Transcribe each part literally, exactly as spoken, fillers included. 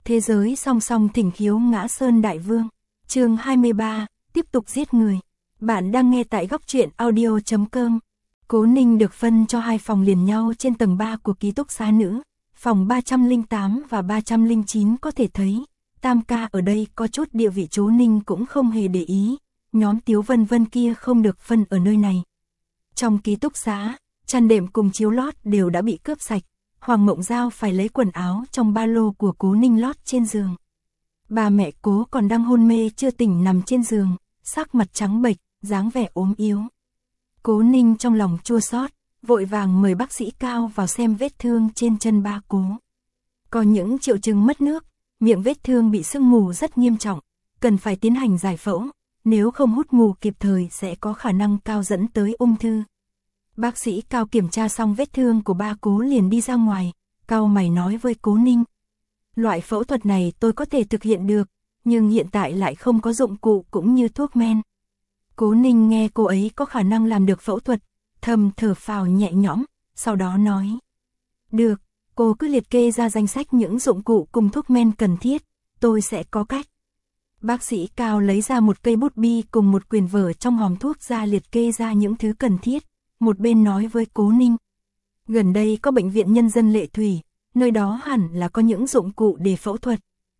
Thế giới song song thỉnh khiếu ngã sơn đại vương. Chương hai mươi ba, tiếp tục giết người. Bạn đang nghe tại góc truyện audio chấm com. Cố Ninh được phân cho hai phòng liền nhau trên tầng ba của ký túc xá nữ. Phòng ba trăm lẻ tám và ba trăm lẻ chín có thể thấy, Tam ca ở đây có chút địa vị, Cố Ninh cũng không hề để ý. Nhóm Tiếu Vân Vân kia không được phân ở nơi này. Trong ký túc xá, chăn đệm cùng chiếu lót đều đã bị cướp sạch. Hoàng Mộng Giao phải lấy quần áo trong ba lô của Cố Ninh lót trên giường. Bà mẹ Cố còn đang hôn mê chưa tỉnh nằm trên giường, sắc mặt trắng bệch, dáng vẻ ốm yếu. Cố Ninh trong lòng chua xót, vội vàng mời bác sĩ Cao vào xem vết thương trên chân ba Cố. Có những triệu chứng mất nước, miệng vết thương bị sưng mù rất nghiêm trọng, cần phải tiến hành giải phẫu, nếu không hút mù kịp thời sẽ có khả năng cao dẫn tới ung thư. Bác sĩ Cao kiểm tra xong vết thương của ba Cố liền đi ra ngoài, cau mày nói với Cố Ninh. Loại phẫu thuật này tôi có thể thực hiện được, nhưng hiện tại lại không có dụng cụ cũng như thuốc men. Cố Ninh nghe cô ấy có khả năng làm được phẫu thuật, thầm thở phào nhẹ nhõm, sau đó nói. Được, cô cứ liệt kê ra danh sách những dụng cụ cùng thuốc men cần thiết, tôi sẽ có cách. Bác sĩ Cao lấy ra một cây bút bi cùng một quyển vở trong hòm thuốc ra liệt kê ra những thứ cần thiết, một bên nói với Cố Ninh. Gần đây có bệnh viện nhân dân Lệ Thủy, nơi đó hẳn là có những dụng cụ để phẫu thuật.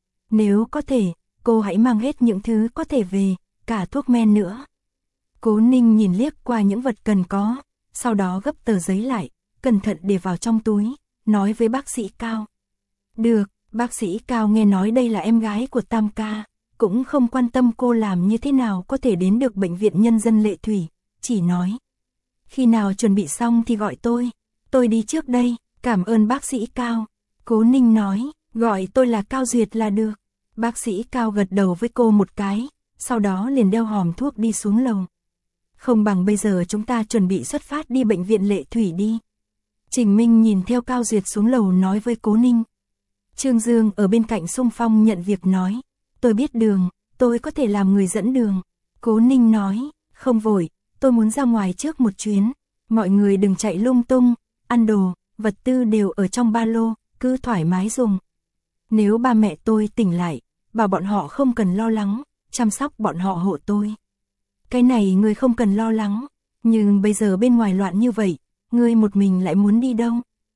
Nếu có thể, cô hãy mang hết những thứ có thể về, cả thuốc men nữa. Cố Ninh nhìn liếc qua những vật cần có, sau đó gấp tờ giấy lại, cẩn thận để vào trong túi, nói với bác sĩ Cao. Được, bác sĩ Cao nghe nói đây là em gái của Tam ca, cũng không quan tâm cô làm như thế nào có thể đến được bệnh viện nhân dân Lệ Thủy, chỉ nói. Khi nào chuẩn bị xong thì gọi tôi, tôi đi trước đây, cảm ơn bác sĩ Cao. Cố Ninh nói, gọi tôi là Cao Duyệt là được. Bác sĩ Cao gật đầu với cô một cái, sau đó liền đeo hòm thuốc đi xuống lầu. Không bằng bây giờ chúng ta chuẩn bị xuất phát đi bệnh viện Lệ Thủy đi. Trình Minh nhìn theo Cao Duyệt xuống lầu nói với Cố Ninh. Trương Dương ở bên cạnh xung phong nhận việc nói, tôi biết đường, tôi có thể làm người dẫn đường. Cố Ninh nói, không vội, tôi muốn ra ngoài trước một chuyến, mọi người đừng chạy lung tung, ăn đồ, vật tư đều ở trong ba lô, cứ thoải mái dùng. Nếu ba mẹ tôi tỉnh lại, bảo bọn họ không cần lo lắng, chăm sóc bọn họ hộ tôi. Cái này ngươi không cần lo lắng, nhưng bây giờ bên ngoài loạn như vậy, ngươi một mình lại muốn đi đâu?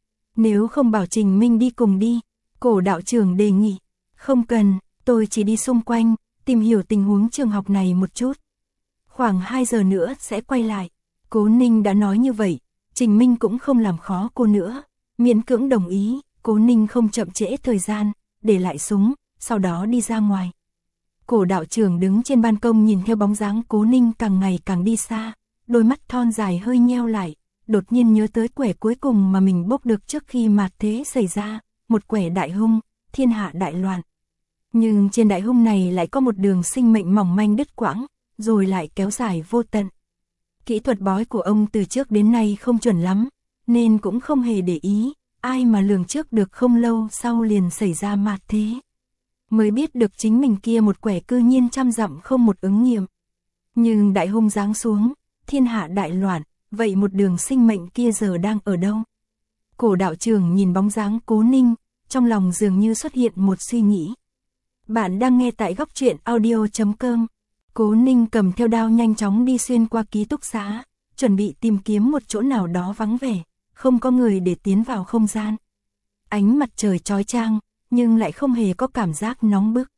Nếu không bảo Trình Minh đi cùng đi, Cổ đạo trưởng đề nghị, không cần, tôi chỉ đi xung quanh, tìm hiểu tình huống trường học này một chút. Khoảng hai giờ nữa sẽ quay lại. Cố Ninh đã nói như vậy, Trình Minh cũng không làm khó cô nữa, miễn cưỡng đồng ý. Cố Ninh không chậm trễ thời gian, để lại súng, sau đó đi ra ngoài. Cổ đạo trưởng đứng trên ban công nhìn theo bóng dáng Cố Ninh càng ngày càng đi xa, đôi mắt thon dài hơi nheo lại, đột nhiên nhớ tới quẻ cuối cùng mà mình bốc được trước khi mạt thế xảy ra, một quẻ đại hung, thiên hạ đại loạn. Nhưng trên đại hung này lại có một đường sinh mệnh mỏng manh đứt quãng, rồi lại kéo dài vô tận. Kỹ thuật bói của ông từ trước đến nay không chuẩn lắm, nên cũng không hề để ý, ai mà lường trước được không lâu sau liền xảy ra mạt thế. Mới biết được chính mình kia một quẻ cư nhiên trăm dặm không một ứng nghiệm. Nhưng đại hung giáng xuống, thiên hạ đại loạn, vậy một đường sinh mệnh kia giờ đang ở đâu? Cổ đạo trưởng nhìn bóng dáng Cố Ninh, trong lòng dường như xuất hiện một suy nghĩ. Bạn đang nghe tại góc truyện audio chấm com. Cố Ninh cầm theo đao nhanh chóng đi xuyên qua ký túc xá, chuẩn bị tìm kiếm một chỗ nào đó vắng vẻ, không có người để tiến vào không gian. Ánh mặt trời chói chang, nhưng lại không hề có cảm giác nóng bức.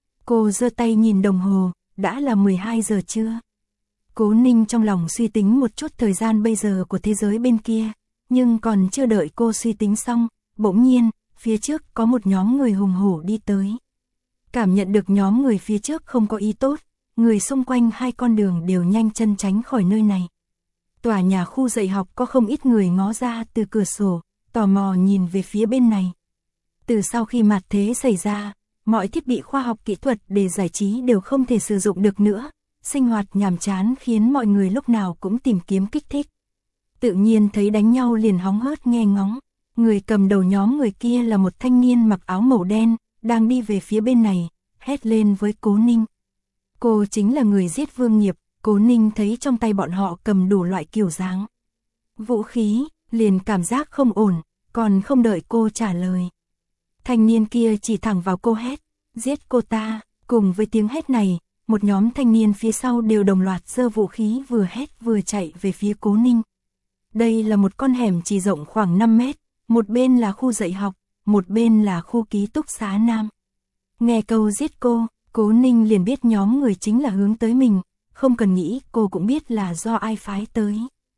Cô giơ tay nhìn đồng hồ, đã là mười hai giờ trưa. Cố Ninh trong lòng suy tính một chút thời gian bây giờ của thế giới bên kia, nhưng còn chưa đợi cô suy tính xong, bỗng nhiên, phía trước có một nhóm người hùng hổ đi tới. Cảm nhận được nhóm người phía trước không có ý tốt, người xung quanh hai con đường đều nhanh chân tránh khỏi nơi này. Tòa nhà khu dạy học có không ít người ngó ra từ cửa sổ, tò mò nhìn về phía bên này. Từ sau khi mạt thế xảy ra, mọi thiết bị khoa học kỹ thuật để giải trí đều không thể sử dụng được nữa, sinh hoạt nhàm chán khiến mọi người lúc nào cũng tìm kiếm kích thích. Tự nhiên thấy đánh nhau liền hóng hớt nghe ngóng, người cầm đầu nhóm người kia là một thanh niên mặc áo màu đen, đang đi về phía bên này, hét lên với Cố Ninh. Cô chính là người giết Vương Nghiệp. Cố Ninh thấy trong tay bọn họ cầm đủ loại kiểu dáng vũ khí, liền cảm giác không ổn, còn không đợi cô trả lời. Thanh niên kia chỉ thẳng vào cô hét, giết cô ta. Cùng với tiếng hét này, một nhóm thanh niên phía sau đều đồng loạt giơ vũ khí vừa hét vừa chạy về phía Cố Ninh. Đây là một con hẻm chỉ rộng khoảng năm mét, một bên là khu dạy học, một bên là khu ký túc xá nam. Nghe câu giết cô, Cố Ninh liền biết nhóm người chính là hướng tới mình, không cần nghĩ cô cũng biết là do ai phái tới.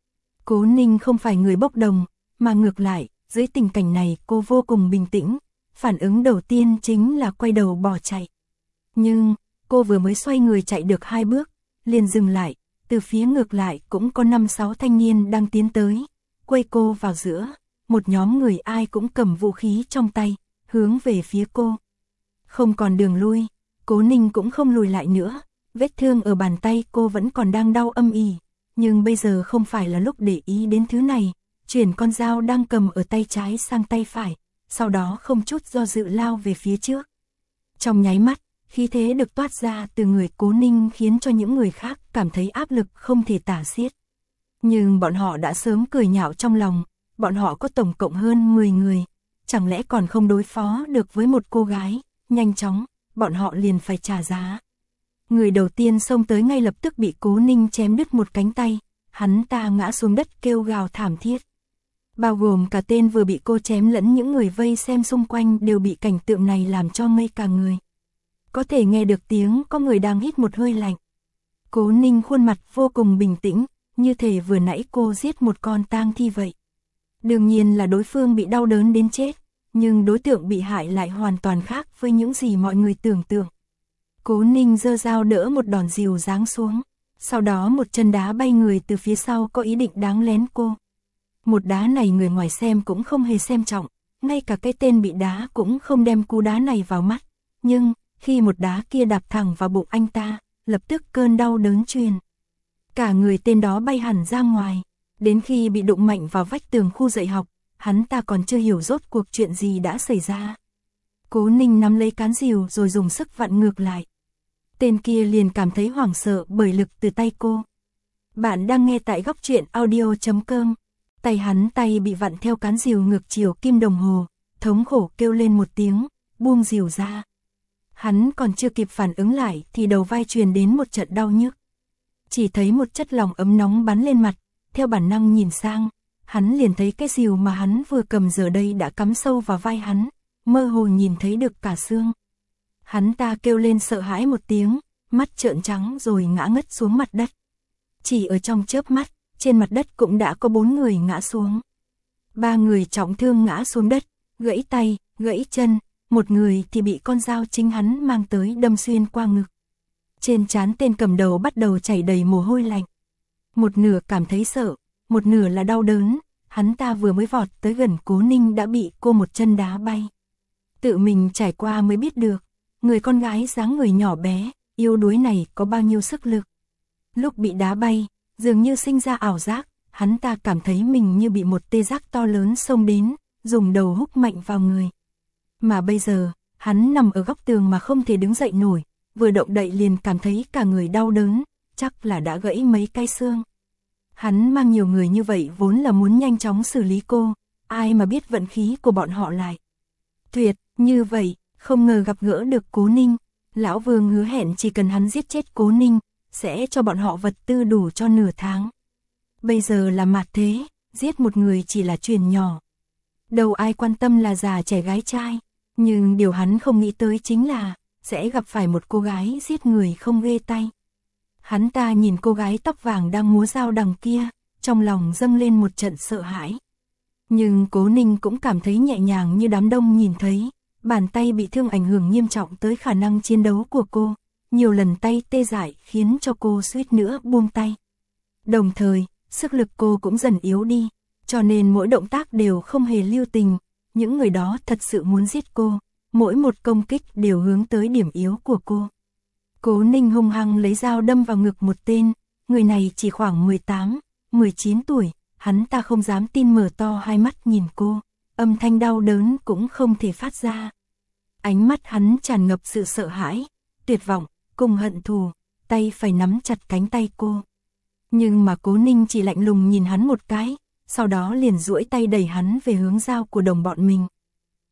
Cố Ninh không phải người bốc đồng, mà ngược lại, dưới tình cảnh này cô vô cùng bình tĩnh, phản ứng đầu tiên chính là quay đầu bỏ chạy. Nhưng, cô vừa mới xoay người chạy được hai bước, liền dừng lại, từ phía ngược lại cũng có năm sáu thanh niên đang tiến tới, quay cô vào giữa, một nhóm người ai cũng cầm vũ khí trong tay, hướng về phía cô. Không còn đường lui, Cố Ninh cũng không lùi lại nữa, vết thương ở bàn tay cô vẫn còn đang đau âm ỉ, nhưng bây giờ không phải là lúc để ý đến thứ này, chuyển con dao đang cầm ở tay trái sang tay phải, sau đó không chút do dự lao về phía trước. Trong nháy mắt, khí thế được toát ra từ người Cố Ninh khiến cho những người khác cảm thấy áp lực không thể tả xiết. Nhưng bọn họ đã sớm cười nhạo trong lòng, bọn họ có tổng cộng hơn mười người, chẳng lẽ còn không đối phó được với một cô gái, nhanh chóng, bọn họ liền phải trả giá. Người đầu tiên xông tới ngay lập tức bị Cố Ninh chém đứt một cánh tay, hắn ta ngã xuống đất kêu gào thảm thiết. Bao gồm cả tên vừa bị cô chém lẫn những người vây xem xung quanh đều bị cảnh tượng này làm cho ngây cả người. Có thể nghe được tiếng có người đang hít một hơi lạnh. Cố Ninh khuôn mặt vô cùng bình tĩnh, như thể vừa nãy cô giết một con tang thi vậy. Đương nhiên là đối phương bị đau đớn đến chết, nhưng đối tượng bị hại lại hoàn toàn khác với những gì mọi người tưởng tượng. Cố Ninh giơ dao đỡ một đòn dìu giáng xuống, sau đó một chân đá bay người từ phía sau có ý định đáng lén cô. Một đá này người ngoài xem cũng không hề xem trọng, ngay cả cái tên bị đá cũng không đem cú đá này vào mắt, nhưng khi một đá kia đạp thẳng vào bụng anh ta, lập tức cơn đau đớn truyền. Cả người tên đó bay hẳn ra ngoài, đến khi bị đụng mạnh vào vách tường khu dạy học, hắn ta còn chưa hiểu rốt cuộc chuyện gì đã xảy ra. Cố Ninh nắm lấy cán dìu rồi dùng sức vặn ngược lại. Tên kia liền cảm thấy hoảng sợ bởi lực từ tay cô. Bạn đang nghe tại góc truyện audio chấm com. Tay hắn tay bị vặn theo cán dìu ngược chiều kim đồng hồ, thống khổ kêu lên một tiếng, buông dìu ra. Hắn còn chưa kịp phản ứng lại thì đầu vai truyền đến một trận đau nhức. Chỉ thấy một chất lỏng ấm nóng bắn lên mặt, theo bản năng nhìn sang, hắn liền thấy cái dìu mà hắn vừa cầm giờ đây đã cắm sâu vào vai hắn, mơ hồ nhìn thấy được cả xương. Hắn ta kêu lên sợ hãi một tiếng, mắt trợn trắng rồi ngã ngất xuống mặt đất. Chỉ ở trong chớp mắt, trên mặt đất cũng đã có bốn người ngã xuống. Ba người trọng thương ngã xuống đất, gãy tay, gãy chân, một người thì bị con dao chính hắn mang tới đâm xuyên qua ngực. Trên trán tên cầm đầu bắt đầu chảy đầy mồ hôi lạnh. Một nửa cảm thấy sợ, một nửa là đau đớn, hắn ta vừa mới vọt tới gần Cố Ninh đã bị cô một chân đá bay. Tự mình trải qua mới biết được, người con gái dáng người nhỏ bé, yếu đuối này có bao nhiêu sức lực. Lúc bị đá bay, dường như sinh ra ảo giác, hắn ta cảm thấy mình như bị một tê giác to lớn xông đến, dùng đầu húc mạnh vào người. Mà bây giờ, hắn nằm ở góc tường mà không thể đứng dậy nổi, vừa động đậy liền cảm thấy cả người đau đớn, chắc là đã gãy mấy cái xương. Hắn mang nhiều người như vậy vốn là muốn nhanh chóng xử lý cô, ai mà biết vận khí của bọn họ lại. Tuyệt, như vậy, không ngờ gặp gỡ được Cố Ninh, Lão Vương hứa hẹn chỉ cần hắn giết chết Cố Ninh, sẽ cho bọn họ vật tư đủ cho nửa tháng. Bây giờ là mạt thế, giết một người chỉ là chuyện nhỏ. Đâu ai quan tâm là già trẻ gái trai, nhưng điều hắn không nghĩ tới chính là sẽ gặp phải một cô gái giết người không ghê tay. Hắn ta nhìn cô gái tóc vàng đang múa dao đằng kia, trong lòng dâng lên một trận sợ hãi. Nhưng Cố Ninh cũng cảm thấy nhẹ nhàng như đám đông nhìn thấy, bàn tay bị thương ảnh hưởng nghiêm trọng tới khả năng chiến đấu của cô, nhiều lần tay tê dại khiến cho cô suýt nữa buông tay. Đồng thời, sức lực cô cũng dần yếu đi, cho nên mỗi động tác đều không hề lưu tình, những người đó thật sự muốn giết cô, mỗi một công kích đều hướng tới điểm yếu của cô. Cố Ninh hung hăng lấy dao đâm vào ngực một tên, người này chỉ khoảng mười tám, mười chín tuổi, hắn ta không dám tin mở to hai mắt nhìn cô, âm thanh đau đớn cũng không thể phát ra. Ánh mắt hắn tràn ngập sự sợ hãi, tuyệt vọng, cùng hận thù, tay phải nắm chặt cánh tay cô. Nhưng mà Cố Ninh chỉ lạnh lùng nhìn hắn một cái, sau đó liền duỗi tay đẩy hắn về hướng dao của đồng bọn mình.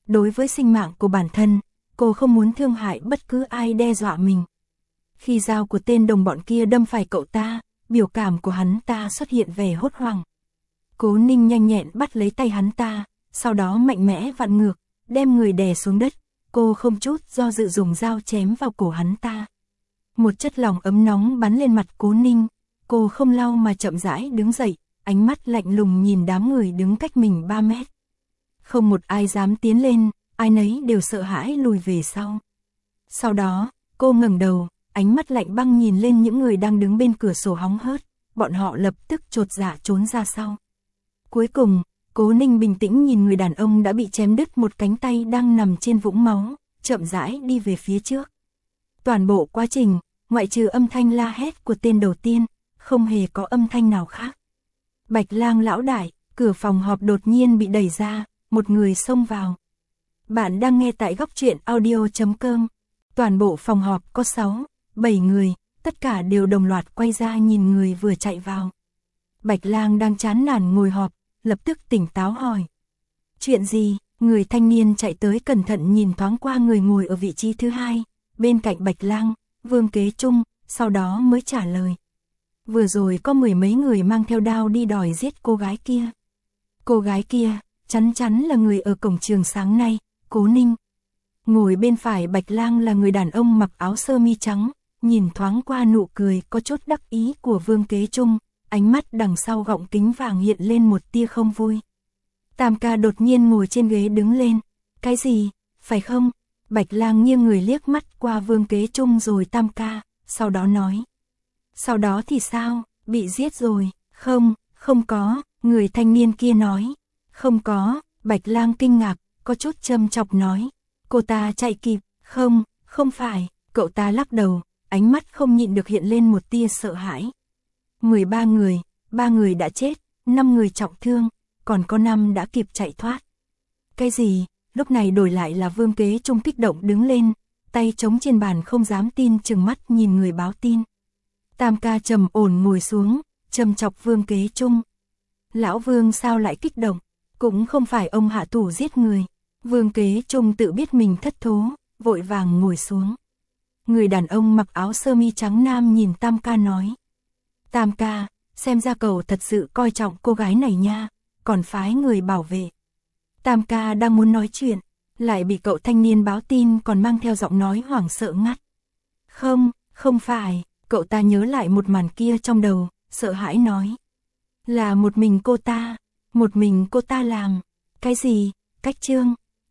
Đối với sinh mạng của bản thân, cô không muốn thương hại bất cứ ai đe dọa mình. Khi dao của tên đồng bọn kia đâm phải cậu ta, biểu cảm của hắn ta xuất hiện vẻ hốt hoảng. Cố Ninh nhanh nhẹn bắt lấy tay hắn ta, sau đó mạnh mẽ vặn ngược, đem người đè xuống đất. Cô không chút do dự dùng dao chém vào cổ hắn ta. Một chất lỏng ấm nóng bắn lên mặt Cố Ninh. Cô không lau mà chậm rãi đứng dậy, ánh mắt lạnh lùng nhìn đám người đứng cách mình ba mét. Không một ai dám tiến lên, ai nấy đều sợ hãi lùi về sau. Sau đó, cô ngẩng đầu, ánh mắt lạnh băng nhìn lên những người đang đứng bên cửa sổ hóng hớt, bọn họ lập tức chột dạ trốn ra sau. Cuối cùng, Cố Ninh bình tĩnh nhìn người đàn ông đã bị chém đứt một cánh tay đang nằm trên vũng máu, chậm rãi đi về phía trước. Toàn bộ quá trình, ngoại trừ âm thanh la hét của tên đầu tiên, không hề có âm thanh nào khác. Bạch Lang lão đại, cửa phòng họp đột nhiên bị đẩy ra, một người xông vào. Bạn đang nghe tại góc truyện audio chấm com. Toàn bộ phòng họp có sáu, bảy người, tất cả đều đồng loạt quay ra nhìn người vừa chạy vào. Bạch Lang đang chán nản ngồi họp, lập tức tỉnh táo hỏi. Chuyện gì? Người thanh niên chạy tới cẩn thận nhìn thoáng qua người ngồi ở vị trí thứ hai, bên cạnh Bạch Lang, Vương Kế Trung, sau đó mới trả lời. Vừa rồi có mười mấy người mang theo đao đi đòi giết cô gái kia. Cô gái kia, chắn chắn là người ở cổng trường sáng nay, Cố Ninh. Ngồi bên phải Bạch Lang là người đàn ông mặc áo sơ mi trắng, nhìn thoáng qua nụ cười có chút đắc ý của Vương Kế Trung, ánh mắt đằng sau gọng kính vàng hiện lên một tia không vui. Tam ca đột nhiên ngồi trên ghế đứng lên. Cái gì, phải không? Bạch Lang nghiêng người liếc mắt qua Vương Kế Trung rồi Tam ca, sau đó nói. Sau đó thì sao, bị giết rồi? Không, không có, người thanh niên kia nói. Không có, Bạch Lang kinh ngạc, có chút châm chọc nói. Cô ta chạy kịp, không, không phải, cậu ta lắc đầu, ánh mắt không nhịn được hiện lên một tia sợ hãi. mười ba người, ba người đã chết, năm người trọng thương, còn có năm đã kịp chạy thoát. Cái gì? Lúc này đổi lại là Vương Kế Trung kích động đứng lên, tay chống trên bàn không dám tin chừng mắt nhìn người báo tin. Tam ca trầm ổn ngồi xuống, châm chọc Vương Kế Trung. Lão Vương sao lại kích động? Cũng không phải ông hạ thủ giết người. Vương Kế Trung tự biết mình thất thố, vội vàng ngồi xuống. Người đàn ông mặc áo sơ mi trắng nam nhìn Tam ca nói. Tam ca, xem ra cậu thật sự coi trọng cô gái này nha, còn phái người bảo vệ. Tam ca đang muốn nói chuyện, lại bị cậu thanh niên báo tin còn mang theo giọng nói hoảng sợ ngắt. Không, không phải, cậu ta nhớ lại một màn kia trong đầu, sợ hãi nói. Là một mình cô ta, một mình cô ta làm. Cái gì? Cách Trương,